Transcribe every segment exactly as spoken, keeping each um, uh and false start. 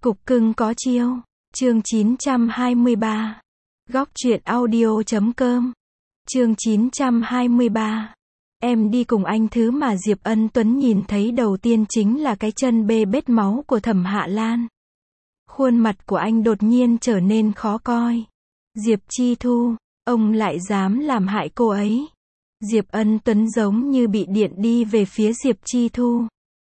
Cục cưng có chiêu. Chương chín trăm hai mươi ba. Góc truyện audio chấm com. Chương chín trăm hai mươi ba. Em đi cùng anh. Thứ mà Diệp Ân Tuấn nhìn thấy đầu tiên chính là cái chân bê bết máu của Thẩm Hạ Lan. Khuôn mặt của anh đột nhiên trở nên khó coi. Diệp Chi Thu, ông lại dám làm hại cô ấy. Diệp Ân Tuấn giống như bị điện đi về phía Diệp Chi Thu.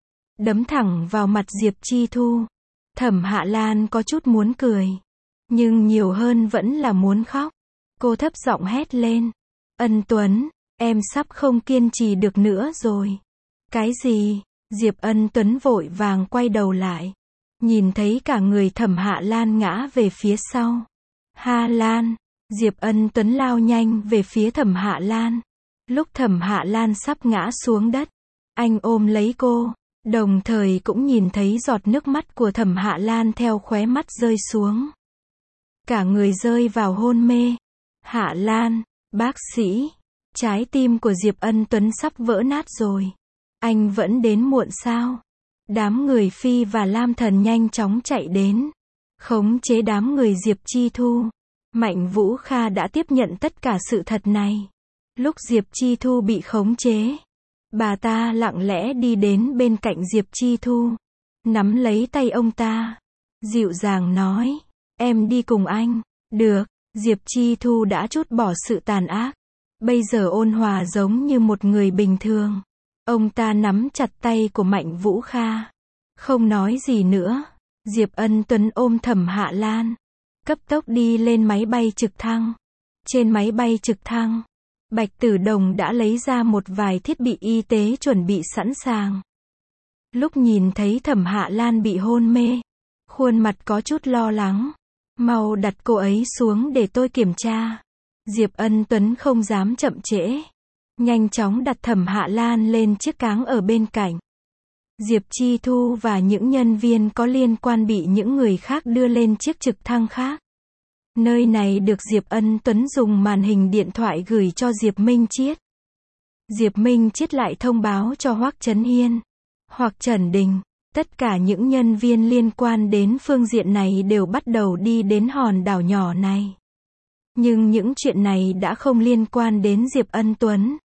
Đấm thẳng vào mặt Diệp Chi Thu. Thẩm Hạ Lan có chút muốn cười. Nhưng nhiều hơn vẫn là muốn khóc. Cô thấp giọng hét lên. Ân Tuấn, em sắp không kiên trì được nữa rồi. Cái gì? Diệp Ân Tuấn vội vàng quay đầu lại. Nhìn thấy cả người Thẩm Hạ Lan ngã về phía sau. Hạ Lan. Diệp Ân Tuấn lao nhanh về phía Thẩm Hạ Lan. Lúc Thẩm Hạ Lan sắp ngã xuống đất, anh ôm lấy cô. Đồng thời cũng nhìn thấy giọt nước mắt của Thẩm Hạ Lan theo khóe mắt rơi xuống. Cả người rơi vào hôn mê. Hạ Lan, bác sĩ. Trái tim của Diệp Ân Tuấn sắp vỡ nát rồi. Anh vẫn đến muộn sao? Đám người Phi và Lam Thần nhanh chóng chạy đến. Khống chế đám người Diệp Chi Thu. Mạnh Vũ Kha đã tiếp nhận tất cả sự thật này. Lúc Diệp Chi Thu bị khống chế, bà ta lặng lẽ đi đến bên cạnh Diệp Chi Thu. Nắm lấy tay ông ta. Dịu dàng nói. Em đi cùng anh. Được. Diệp Chi Thu đã trút bỏ sự tàn ác. Bây giờ ôn hòa giống như một người bình thường. Ông ta nắm chặt tay của Mạnh Vũ Kha. Không nói gì nữa. Diệp Ân Tuấn ôm Thẩm Hạ Lan. Cấp tốc đi lên máy bay trực thăng. Trên máy bay trực thăng, Bạch Tử Đồng đã lấy ra một vài thiết bị y tế chuẩn bị sẵn sàng. Lúc nhìn thấy Thẩm Hạ Lan bị hôn mê, khuôn mặt có chút lo lắng. Mau đặt cô ấy xuống để tôi kiểm tra. Diệp Ân Tuấn không dám chậm trễ. Nhanh chóng đặt Thẩm Hạ Lan lên chiếc cáng ở bên cạnh. Diệp Chi Thu và những nhân viên có liên quan bị những người khác đưa lên chiếc trực thăng khác. Nơi này được Diệp Ân Tuấn dùng màn hình điện thoại gửi cho Diệp Minh Chiết. Diệp Minh Chiết lại thông báo cho Hoắc Chấn Hiên, Hoắc Trần Đình, tất cả những nhân viên liên quan đến phương diện này đều bắt đầu đi đến hòn đảo nhỏ này. Nhưng những chuyện này đã không liên quan đến Diệp Ân Tuấn.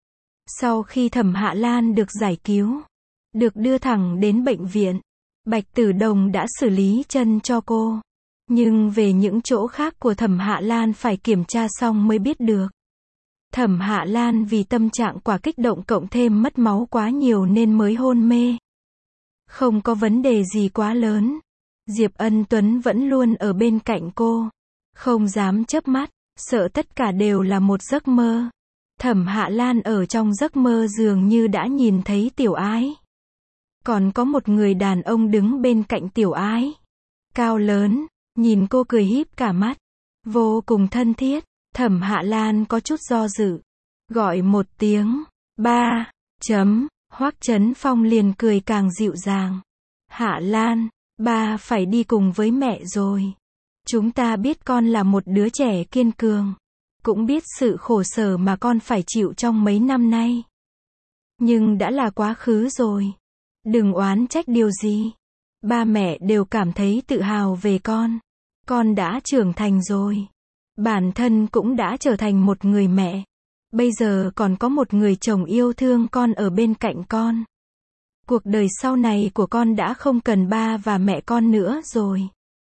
Sau khi Thẩm Hạ Lan được giải cứu, được đưa thẳng đến bệnh viện, Bạch Tử Đồng đã xử lý chân cho cô. Nhưng về những chỗ khác của Thẩm Hạ Lan phải kiểm tra xong mới biết được. Thẩm Hạ Lan vì tâm trạng quá kích động cộng thêm mất máu quá nhiều nên mới hôn mê. Không có vấn đề gì quá lớn. Diệp Ân Tuấn vẫn luôn ở bên cạnh cô. Không dám chớp mắt, sợ tất cả đều là một giấc mơ. Thẩm Hạ Lan ở trong giấc mơ dường như đã nhìn thấy Tiểu Ái. Còn có một người đàn ông đứng bên cạnh Tiểu Ái. Cao lớn, nhìn cô cười híp cả mắt. Vô cùng thân thiết. Thẩm Hạ Lan có chút do dự. Gọi một tiếng. Ba. Chấm. Hoắc Chấn Phong liền cười càng dịu dàng. Hạ Lan, ba phải đi cùng với mẹ rồi. Chúng ta biết con là một đứa trẻ kiên cường. Cũng biết sự khổ sở mà con phải chịu trong mấy năm nay. Nhưng đã là quá khứ rồi. Đừng oán trách điều gì. Ba mẹ đều cảm thấy tự hào về con. Con đã trưởng thành rồi. Bản thân cũng đã trở thành một người mẹ. Bây giờ còn có một người chồng yêu thương con ở bên cạnh con. Cuộc đời sau này của con đã không cần ba và mẹ con nữa rồi.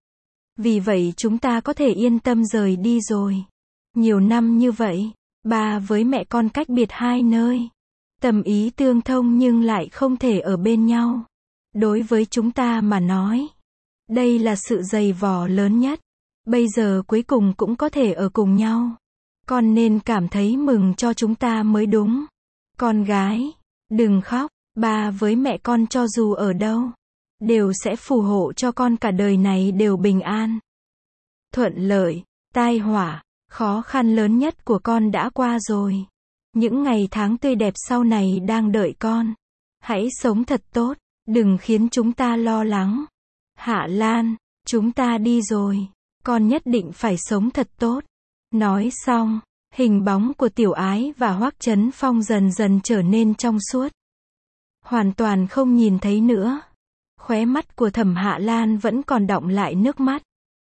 Vì vậy chúng ta có thể yên tâm rời đi rồi. Nhiều năm như vậy, ba với mẹ con cách biệt hai nơi. Tâm ý tương thông nhưng lại không thể ở bên nhau. Đối với chúng ta mà nói, đây là sự dày vò lớn nhất. Bây giờ cuối cùng cũng có thể ở cùng nhau. Con nên cảm thấy mừng cho chúng ta mới đúng. Con gái, đừng khóc. Ba với mẹ con cho dù ở đâu, đều sẽ phù hộ cho con cả đời này đều bình an. Thuận lợi, tai họa, khó khăn lớn nhất của con đã qua rồi. Những ngày tháng tươi đẹp sau này đang đợi con. Hãy sống thật tốt, đừng khiến chúng ta lo lắng. Hạ Lan, chúng ta đi rồi. Con nhất định phải sống thật tốt. Nói xong, hình bóng của Tiểu Ái và Hoắc Chấn Phong dần dần trở nên trong suốt. Hoàn toàn không nhìn thấy nữa. Khóe mắt của Thẩm Hạ Lan vẫn còn đọng lại nước mắt.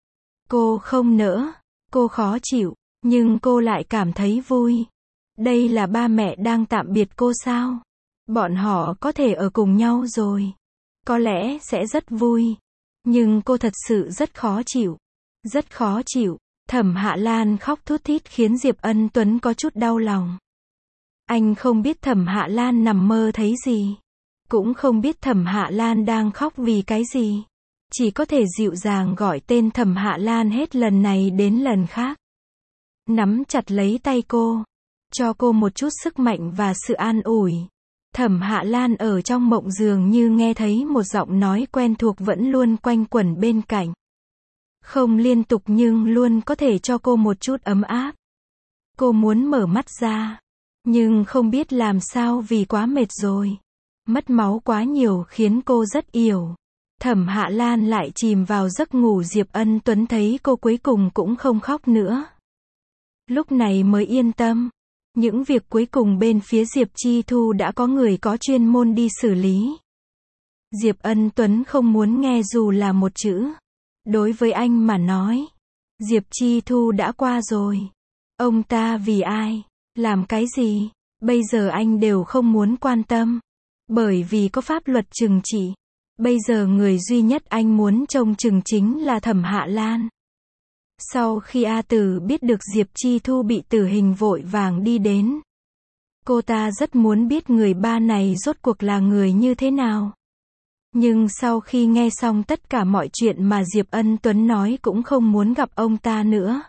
Cô không nỡ, cô khó chịu, nhưng cô lại cảm thấy vui. Đây là ba mẹ đang tạm biệt cô sao? Bọn họ có thể ở cùng nhau rồi. Có lẽ sẽ rất vui. Nhưng cô thật sự rất khó chịu. Rất khó chịu. Thẩm Hạ Lan khóc thút thít khiến Diệp Ân Tuấn có chút đau lòng. Anh không biết Thẩm Hạ Lan nằm mơ thấy gì. Cũng không biết Thẩm Hạ Lan đang khóc vì cái gì. Chỉ có thể dịu dàng gọi tên Thẩm Hạ Lan hết lần này đến lần khác. Nắm chặt lấy tay cô. Cho cô một chút sức mạnh và sự an ủi. Thẩm Hạ Lan ở trong mộng dường như nghe thấy một giọng nói quen thuộc vẫn luôn quanh quẩn bên cạnh. Không liên tục nhưng luôn có thể cho cô một chút ấm áp. Cô muốn mở mắt ra. Nhưng không biết làm sao vì quá mệt rồi. Mất máu quá nhiều khiến cô rất yếu. Thẩm Hạ Lan lại chìm vào giấc ngủ. Diệp Ân Tuấn thấy cô cuối cùng cũng không khóc nữa. Lúc này mới yên tâm. Những việc cuối cùng bên phía Diệp Chi Thu đã có người có chuyên môn đi xử lý. Diệp Ân Tuấn không muốn nghe dù là một chữ. Đối với anh mà nói, Diệp Chi Thu đã qua rồi. Ông ta vì ai, làm cái gì, bây giờ anh đều không muốn quan tâm. Bởi vì có pháp luật trừng trị. Bây giờ người duy nhất anh muốn trông chừng chính là Thẩm Hạ Lan. Sau khi A Tử biết được Diệp Chi Thu bị tử hình vội vàng đi đến. Cô ta rất muốn biết người ba này rốt cuộc là người như thế nào. Nhưng sau khi nghe xong tất cả mọi chuyện mà Diệp Ân Tuấn nói cũng không muốn gặp ông ta nữa.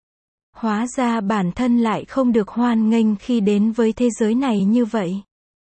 Hóa ra bản thân lại không được hoan nghênh khi đến với thế giới này như vậy.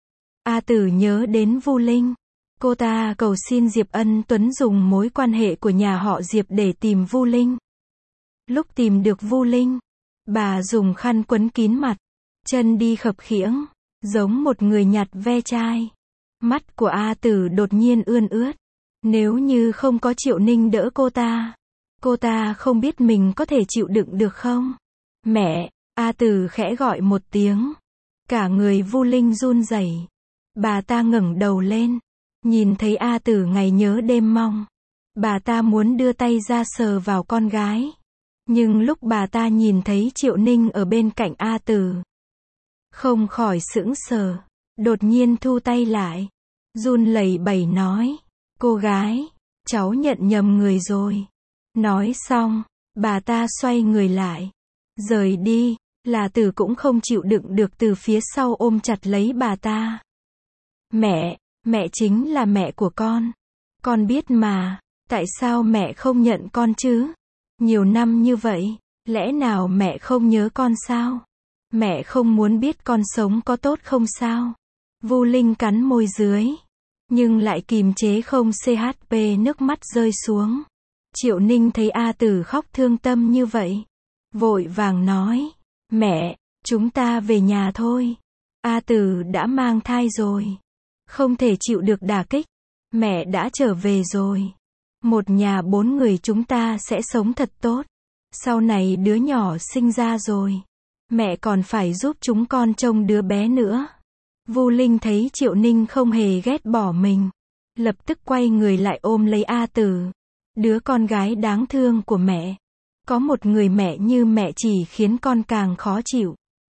A Tử nhớ đến Vu Linh. Cô ta cầu xin Diệp Ân Tuấn dùng mối quan hệ của nhà họ Diệp để tìm Vu Linh. Lúc tìm được Vu Linh, bà dùng khăn quấn kín mặt, chân đi khập khiễng, giống một người nhặt ve chai. Mắt của A Tử đột nhiên ươn ướt. Nếu như không có Triệu Ninh đỡ cô ta, cô ta không biết mình có thể chịu đựng được không? Mẹ, A Tử khẽ gọi một tiếng. Cả người Vu Linh run rẩy. Bà ta ngẩng đầu lên, nhìn thấy A Tử ngày nhớ đêm mong. Bà ta muốn đưa tay ra sờ vào con gái. Nhưng lúc bà ta nhìn thấy Triệu Ninh ở bên cạnh A Tử, không khỏi sững sờ, đột nhiên thu tay lại, run lẩy bẩy nói, cô gái, cháu nhận nhầm người rồi. Nói xong, bà ta xoay người lại, rời đi, là Tử cũng không chịu đựng được từ phía sau ôm chặt lấy bà ta. Mẹ, mẹ chính là mẹ của con. Con biết mà, tại sao mẹ không nhận con chứ? Nhiều năm như vậy, lẽ nào mẹ không nhớ con sao? Mẹ không muốn biết con sống có tốt không sao? Vu Linh cắn môi dưới, nhưng lại kìm chế không chp nước mắt rơi xuống. Triệu Ninh thấy A Tử khóc thương tâm như vậy, vội vàng nói, mẹ, chúng ta về nhà thôi. A Tử đã mang thai rồi, không thể chịu được đả kích. Mẹ đã trở về rồi. Một nhà bốn người chúng ta sẽ sống thật tốt. Sau này đứa nhỏ sinh ra rồi, mẹ còn phải giúp chúng con trông đứa bé nữa. Vu Linh thấy Triệu Ninh không hề ghét bỏ mình, lập tức quay người lại ôm lấy A Tử. Đứa con gái đáng thương của mẹ. Có một người mẹ như mẹ chỉ khiến con càng khó chịu,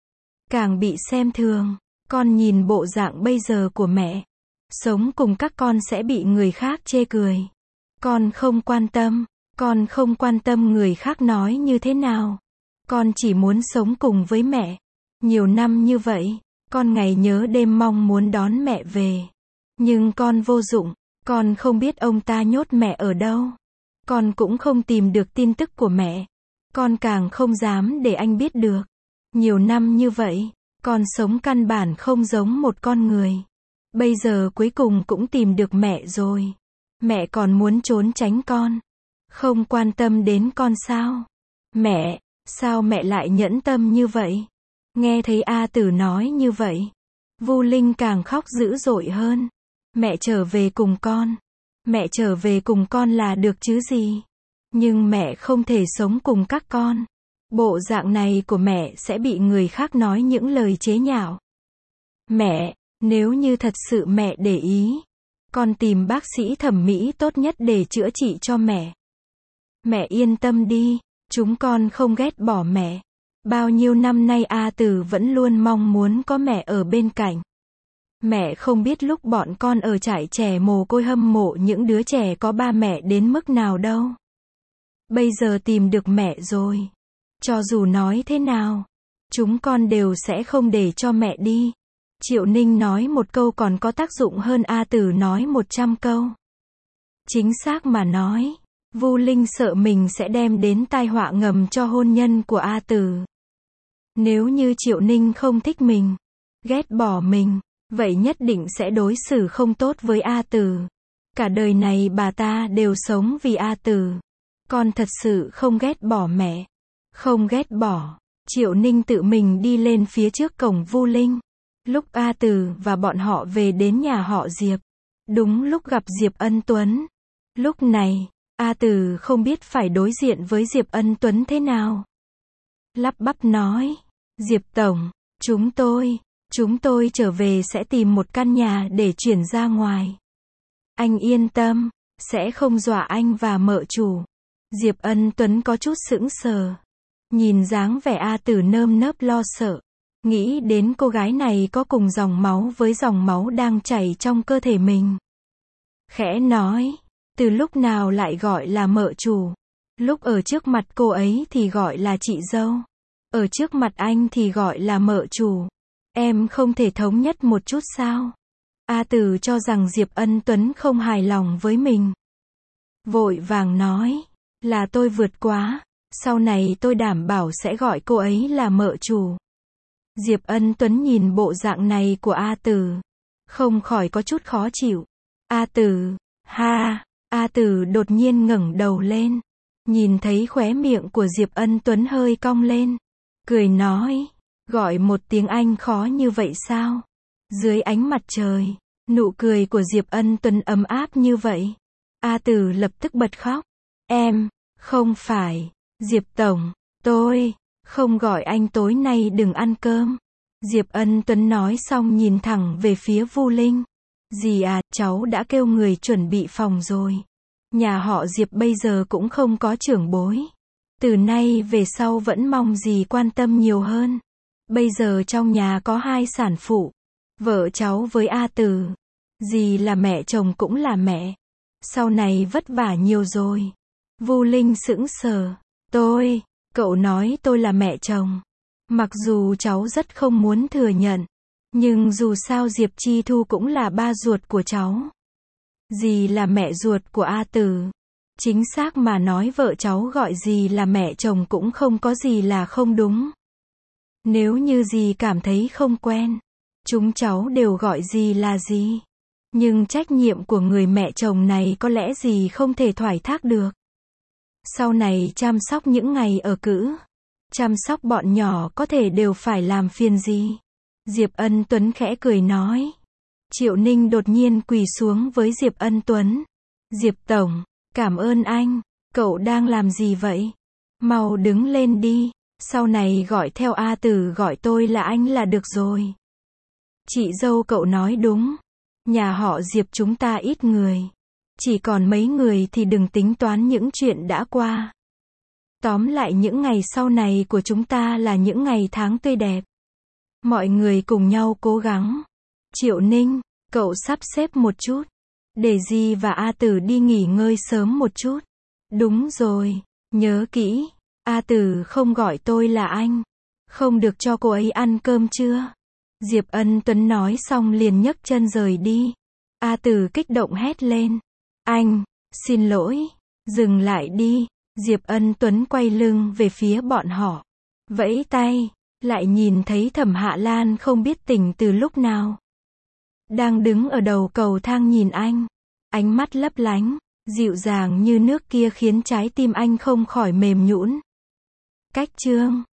càng bị xem thường. Con nhìn bộ dạng bây giờ của mẹ, sống cùng các con sẽ bị người khác chê cười. Con không quan tâm, con không quan tâm người khác nói như thế nào. Con chỉ muốn sống cùng với mẹ. Nhiều năm như vậy, con ngày nhớ đêm mong muốn đón mẹ về. Nhưng con vô dụng, con không biết ông ta nhốt mẹ ở đâu. Con cũng không tìm được tin tức của mẹ. Con càng không dám để anh biết được. Nhiều năm như vậy, con sống căn bản không giống một con người. Bây giờ cuối cùng cũng tìm được mẹ rồi. Mẹ còn muốn trốn tránh con, không quan tâm đến con sao? Mẹ, sao mẹ lại nhẫn tâm như vậy? Nghe thấy A Tử nói như vậy, Vu Linh càng khóc dữ dội hơn. Mẹ trở về cùng con. Mẹ trở về cùng con là được chứ gì? Nhưng mẹ không thể sống cùng các con. Bộ dạng này của mẹ sẽ bị người khác nói những lời chế nhạo. Mẹ, nếu như thật sự mẹ để ý, Con tìm bác sĩ thẩm mỹ tốt nhất để chữa trị cho mẹ. Mẹ yên tâm đi, chúng con không ghét bỏ mẹ. Bao nhiêu năm nay A Tử vẫn luôn mong muốn có mẹ ở bên cạnh. Mẹ không biết lúc bọn con ở trại trẻ mồ côi hâm mộ những đứa trẻ có ba mẹ đến mức nào đâu. Bây giờ tìm được mẹ rồi. Cho dù nói thế nào, chúng con đều sẽ không để cho mẹ đi. Triệu Ninh nói một câu còn có tác dụng hơn A Tử nói một trăm câu. Chính xác mà nói, Vu Linh sợ mình sẽ đem đến tai họa ngầm cho hôn nhân của A Tử. Nếu như Triệu Ninh không thích mình, ghét bỏ mình, vậy nhất định sẽ đối xử không tốt với A Tử. Cả đời này bà ta đều sống vì A Tử. Con thật sự không ghét bỏ mẹ. Không ghét bỏ. Triệu Ninh tự mình đi lên phía trước cổng Vu Linh. Lúc A Tử và bọn họ về đến nhà họ Diệp, đúng lúc gặp Diệp Ân Tuấn. Lúc này, A Tử không biết phải đối diện với Diệp Ân Tuấn thế nào. Lắp bắp nói, Diệp Tổng, chúng tôi, chúng tôi trở về sẽ tìm một căn nhà để chuyển ra ngoài. Anh yên tâm, sẽ không dọa anh và mợ chủ. Diệp Ân Tuấn có chút sững sờ. Nhìn dáng vẻ A Tử nơm nớp lo sợ. Nghĩ đến cô gái này có cùng dòng máu với dòng máu đang chảy trong cơ thể mình. Khẽ nói, từ lúc nào lại gọi là mợ chủ? Lúc ở trước mặt cô ấy thì gọi là chị dâu. Ở trước mặt anh thì gọi là mợ chủ. Em không thể thống nhất một chút sao? A Tử cho rằng Diệp Ân Tuấn không hài lòng với mình. Vội vàng nói, là tôi vượt quá. Sau này tôi đảm bảo sẽ gọi cô ấy là mợ chủ. Diệp Ân Tuấn nhìn bộ dạng này của A Tử, không khỏi có chút khó chịu. A Tử, ha, A Tử đột nhiên ngẩng đầu lên, nhìn thấy khóe miệng của Diệp Ân Tuấn hơi cong lên, cười nói, gọi một tiếng Anh khó như vậy sao? Dưới ánh mặt trời, nụ cười của Diệp Ân Tuấn ấm áp như vậy. A Tử lập tức bật khóc. Em, không phải, Diệp Tổng, tôi không gọi anh tối nay đừng ăn cơm. Diệp Ân Tuấn nói xong nhìn thẳng về phía Vu Linh. Dì à, cháu đã kêu người chuẩn bị phòng rồi. Nhà họ Diệp bây giờ cũng không có trưởng bối. Từ nay về sau vẫn mong dì quan tâm nhiều hơn. Bây giờ trong nhà có hai sản phụ. Vợ cháu với A Tử. Dì là mẹ, chồng cũng là mẹ. Sau này vất vả nhiều rồi. Vu Linh sững sờ. Tôi, cậu nói tôi là mẹ chồng. Mặc dù cháu rất không muốn thừa nhận. Nhưng dù sao Diệp Chi Thu cũng là ba ruột của cháu. Dì là mẹ ruột của A Tử. Chính xác mà nói vợ cháu gọi dì là mẹ chồng cũng không có gì là không đúng. Nếu như dì cảm thấy không quen, chúng cháu đều gọi dì là dì. Nhưng trách nhiệm của người mẹ chồng này có lẽ dì không thể thoải thác được. Sau này chăm sóc những ngày ở cữ, chăm sóc bọn nhỏ có thể đều phải làm phiền dì. Diệp Ân Tuấn khẽ cười nói. Triệu Ninh đột nhiên quỳ xuống với Diệp Ân Tuấn. Diệp Tổng, cảm ơn anh. Cậu đang làm gì vậy? Mau đứng lên đi. Sau này gọi theo A Tử gọi tôi là anh là được rồi. Chị dâu cậu nói đúng. Nhà họ Diệp chúng ta ít người. Chỉ còn mấy người thì đừng tính toán những chuyện đã qua. Tóm lại những ngày sau này của chúng ta là những ngày tháng tươi đẹp. Mọi người cùng nhau cố gắng. Triệu Ninh, cậu sắp xếp một chút. Để dì và A Tử đi nghỉ ngơi sớm một chút. Đúng rồi, nhớ kỹ. A Tử không gọi tôi là anh. Không được cho cô ấy ăn cơm chưa? Diệp Ân Tuấn nói xong liền nhấc chân rời đi. A Tử kích động hét lên. Anh, xin lỗi. Dừng lại đi. Diệp Ân Tuấn quay lưng về phía bọn họ. Vẫy tay. Lại nhìn thấy Thẩm Hạ Lan không biết tỉnh từ lúc nào. Đang đứng ở đầu cầu thang nhìn anh. Ánh mắt lấp lánh, dịu dàng như nước kia khiến trái tim anh không khỏi mềm nhũn. Cách chương